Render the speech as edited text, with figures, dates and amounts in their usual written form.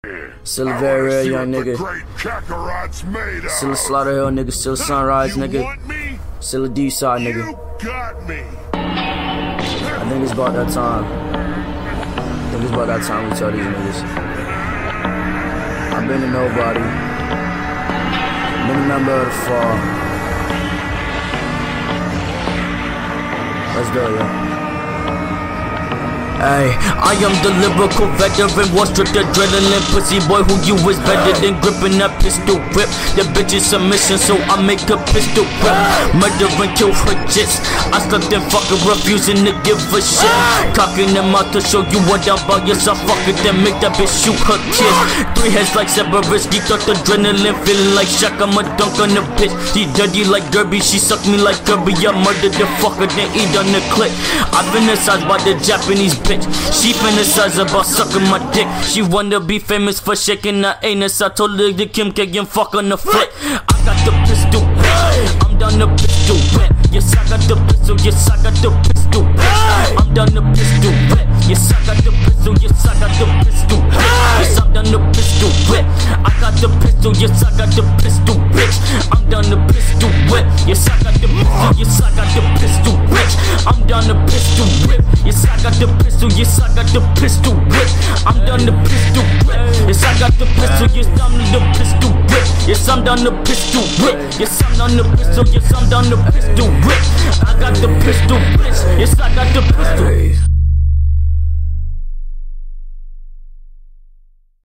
Still a very real young nigga. Still a Slaughter Hill nigga. Still a Sunrise nigga. Still a D-side nigga. I think it's about that time. We tell these niggas. I've been a nobody. Been a member of the fall. Let's go, yo. Ay, I am the lyrical veteran, war strict adrenaline, pussy boy who you is better than gripping that pistol whip. The bitch is submission, so I make a pistol whip. Murder and kill her jits. I slept and fucking refusing to give a shit. Cocking them out to show you what I'm about. Yes, I fuck it, then make that bitch shoot her kids. 3 heads like Severus, geeked out adrenaline, feeling like Shaq. I'm a dunk on the bitch. She dirty like Derby, she suck me like Kirby. I murdered the fucker, then eat on the clip. I've been incised by the Japanese bitch. She fantasize about sucking my dick. She wanna be famous for shaking her anus. I told her to Kim K and fuck on the flick. I got the pistol, bitch. I'm down the pistol, bitch. Yes, I got the pistol. Yes, I got the pistol, bitch. I'm down the pistol, bitch. Yes, I got the pistol. Yes, I got the pistol, bitch. Yes, I'm down the pistol, bitch. I got the pistol. Yes, I got the pistol, bitch. I'm down the pistol, whip. Yes, I got the pistol. Yes, I got the pistol, bitch. I'm down the pistol, whip. Yes, I got the pistol. Yes, I got the pistol whip. I'm down the pistol whip. Yes, I got the pistol. Yes, I'm down the pistol whip. Yes, I'm down the pistol whip. Yes, I'm down the pistol. Yes, I'm down the pistol whip. I got the pistol, bitch. Yes, I got the pistol.